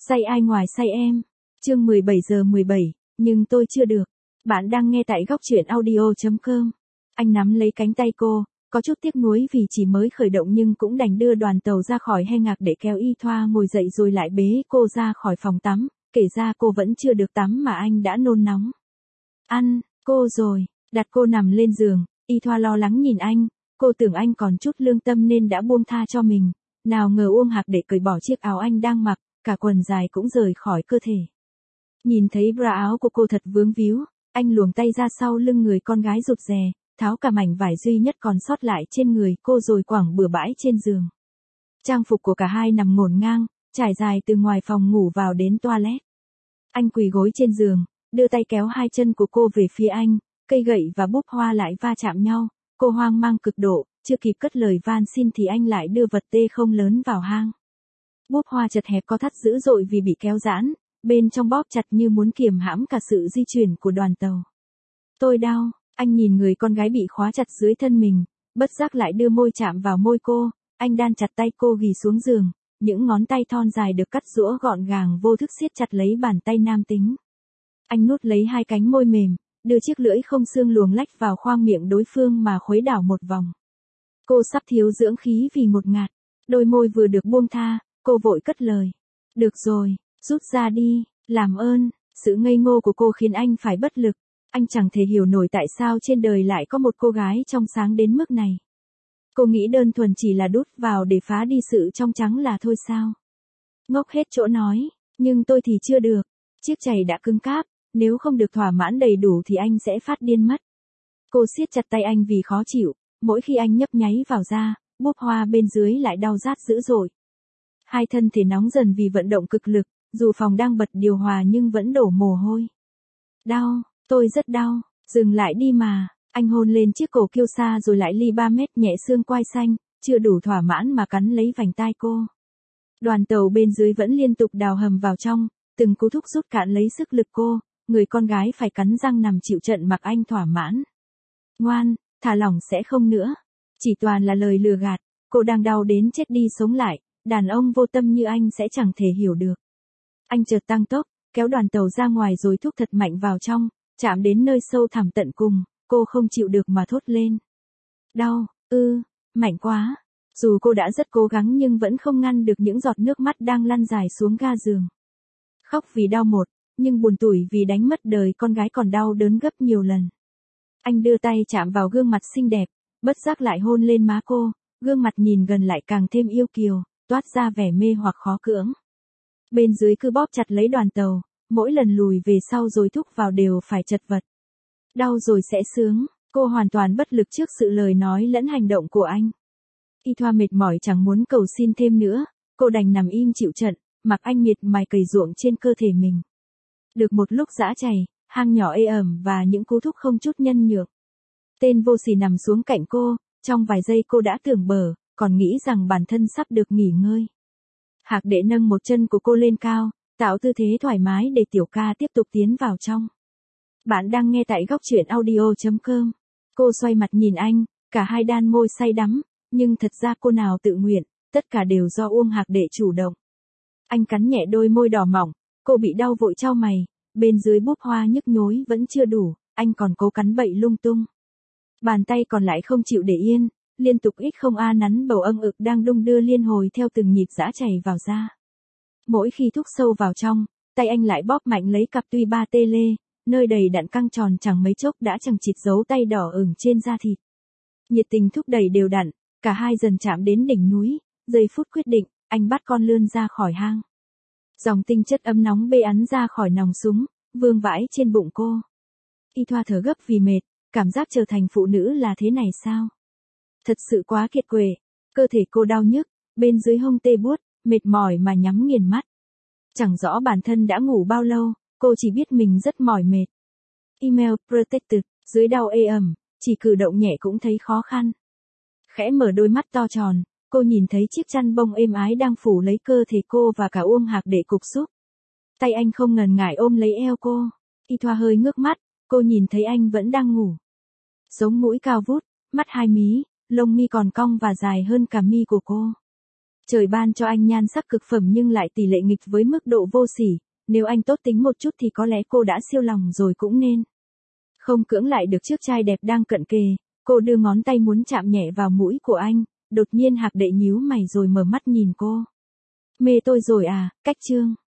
Say ai ngoài say em. Chương 17:17, nhưng tôi chưa được. Bạn đang nghe tại góc truyện audio.com. Anh nắm lấy cánh tay cô, có chút tiếc nuối vì chỉ mới khởi động nhưng cũng đành đưa đoàn tàu ra khỏi he ngạc để kéo Y Thoa ngồi dậy rồi lại bế cô ra khỏi phòng tắm, kể ra cô vẫn chưa được tắm mà anh đã nôn nóng. Ăn, cô rồi, đặt cô nằm lên giường, Y Thoa lo lắng nhìn anh, cô tưởng anh còn chút lương tâm nên đã buông tha cho mình, nào ngờ Uông Hạc để cởi bỏ chiếc áo anh đang mặc, cả quần dài cũng rời khỏi cơ thể. Nhìn thấy bra áo của cô thật vướng víu, anh luồng tay ra sau lưng người con gái rụt rè, tháo cả mảnh vải duy nhất còn sót lại trên người cô rồi quẳng bừa bãi trên giường. Trang phục của cả hai nằm ngổn ngang, trải dài từ ngoài phòng ngủ vào đến toilet. Anh quỳ gối trên giường, đưa tay kéo hai chân của cô về phía anh, cây gậy và búp hoa lại va chạm nhau, cô hoang mang cực độ, chưa kịp cất lời van xin thì anh lại đưa vật tê không lớn vào hang. Búp hoa chật hẹp co thắt dữ dội vì bị kéo giãn, bên trong bóp chặt như muốn kiềm hãm cả sự di chuyển của đoàn tàu. Tôi đau, anh nhìn người con gái bị khóa chặt dưới thân mình, bất giác lại đưa môi chạm vào môi cô, anh đan chặt tay cô ghì xuống giường, những ngón tay thon dài được cắt giũa gọn gàng vô thức siết chặt lấy bàn tay nam tính. Anh nuốt lấy hai cánh môi mềm, đưa chiếc lưỡi không xương luồng lách vào khoang miệng đối phương mà khuấy đảo một vòng. Cô sắp thiếu dưỡng khí vì ngột ngạt, đôi môi vừa được buông tha, cô vội cất lời. Được rồi, rút ra đi, làm ơn. Sự ngây ngô của cô khiến anh phải bất lực, anh chẳng thể hiểu nổi tại sao trên đời lại có một cô gái trong sáng đến mức này. Cô nghĩ đơn thuần chỉ là đút vào để phá đi sự trong trắng là thôi sao? Ngốc hết chỗ nói, nhưng tôi thì chưa được, chiếc chày đã cứng cáp, nếu không được thỏa mãn đầy đủ thì anh sẽ phát điên mất. Cô siết chặt tay anh vì khó chịu, mỗi khi anh nhấp nháy vào da, búp hoa bên dưới lại đau rát dữ dội. Hai thân thể nóng dần vì vận động cực lực, dù phòng đang bật điều hòa nhưng vẫn đổ mồ hôi. Đau, tôi rất đau, dừng lại đi mà, anh hôn lên chiếc cổ kiêu sa rồi lại ly 3 mét nhẹ xương quai xanh, chưa đủ thỏa mãn mà cắn lấy vành tai cô. Đoàn tàu bên dưới vẫn liên tục đào hầm vào trong, từng cú thúc rút cạn lấy sức lực cô, người con gái phải cắn răng nằm chịu trận mặc anh thỏa mãn. Ngoan, thả lỏng sẽ không nữa. Chỉ toàn là lời lừa gạt, cô đang đau đến chết đi sống lại, đàn ông vô tâm như anh sẽ chẳng thể hiểu được. Anh chợt tăng tốc, kéo đoàn tàu ra ngoài rồi thúc thật mạnh vào trong, chạm đến nơi sâu thẳm tận cùng, cô không chịu được mà thốt lên. Đau, mạnh quá. Dù cô đã rất cố gắng nhưng vẫn không ngăn được những giọt nước mắt đang lăn dài xuống ga giường. Khóc vì đau một, nhưng buồn tủi vì đánh mất đời con gái còn đau đớn gấp nhiều lần. Anh đưa tay chạm vào gương mặt xinh đẹp, bất giác lại hôn lên má cô, gương mặt nhìn gần lại càng thêm yêu kiều, toát ra vẻ mê hoặc khó cưỡng. Bên dưới cứ bóp chặt lấy đoàn tàu, mỗi lần lùi về sau rồi thúc vào đều phải chật vật. Đau rồi sẽ sướng, cô hoàn toàn bất lực trước sự lời nói lẫn hành động của anh. Y Thoa mệt mỏi chẳng muốn cầu xin thêm nữa, cô đành nằm im chịu trận, mặc anh miệt mài cày ruộng trên cơ thể mình. Được một lúc dã chày, hang nhỏ ê ẩm và những cú thúc không chút nhân nhượng. Tên vô sỉ nằm xuống cạnh cô, trong vài giây cô đã tưởng bở, còn nghĩ rằng bản thân sắp được nghỉ ngơi. Hạc Đệ nâng một chân của cô lên cao, tạo tư thế thoải mái để tiểu ca tiếp tục tiến vào trong. Bạn đang nghe tại góc truyện audio.com. Cô xoay mặt nhìn anh, cả hai đan môi say đắm, nhưng thật ra cô nào tự nguyện, tất cả đều do Uông Hạc Đệ chủ động. Anh cắn nhẹ đôi môi đỏ mỏng, cô bị đau vội chau mày, bên dưới búp hoa nhức nhối vẫn chưa đủ, anh còn cố cắn bậy lung tung. Bàn tay còn lại không chịu để yên, liên tục ít không a nắn bầu âng ực đang đung đưa liên hồi theo từng nhịp dã chảy vào da. Mỗi khi thúc sâu vào trong, tay anh lại bóp mạnh lấy cặp tuy ba tê lê, nơi đầy đặn căng tròn chẳng mấy chốc đã chằng chịt dấu tay đỏ ửng trên da thịt. Nhiệt tình thúc đẩy đều đặn, cả hai dần chạm đến đỉnh núi, giây phút quyết định, anh bắt con lươn ra khỏi hang. Dòng tinh chất ấm nóng bê ắn ra khỏi nòng súng, vương vãi trên bụng cô. Y Thoa thở gấp vì mệt, cảm giác trở thành phụ nữ là thế này sao? Thật sự quá kiệt quệ, cơ thể cô đau nhức, bên dưới hông tê buốt, mệt mỏi mà nhắm nghiền mắt. Chẳng rõ bản thân đã ngủ bao lâu, cô chỉ biết mình rất mỏi mệt. Email protected, dưới đau ê ẩm, chỉ cử động nhẹ cũng thấy khó khăn. Khẽ mở đôi mắt to tròn, cô nhìn thấy chiếc chăn bông êm ái đang phủ lấy cơ thể cô và cả Uông Hạc Đệ cục súc. Tay anh không ngần ngại ôm lấy eo cô. Y Thoa hơi ngước mắt, cô nhìn thấy anh vẫn đang ngủ. Sống mũi cao vút, mắt hai mí, lông mi còn cong và dài hơn cả mi của cô. Trời ban cho anh nhan sắc cực phẩm nhưng lại tỷ lệ nghịch với mức độ vô sỉ, nếu anh tốt tính một chút thì có lẽ cô đã siêu lòng rồi cũng nên. Không cưỡng lại được chiếc trai đẹp đang cận kề, cô đưa ngón tay muốn chạm nhẹ vào mũi của anh, đột nhiên Hạc Đệ nhíu mày rồi mở mắt nhìn cô. Mê tôi rồi à, Cách Trương.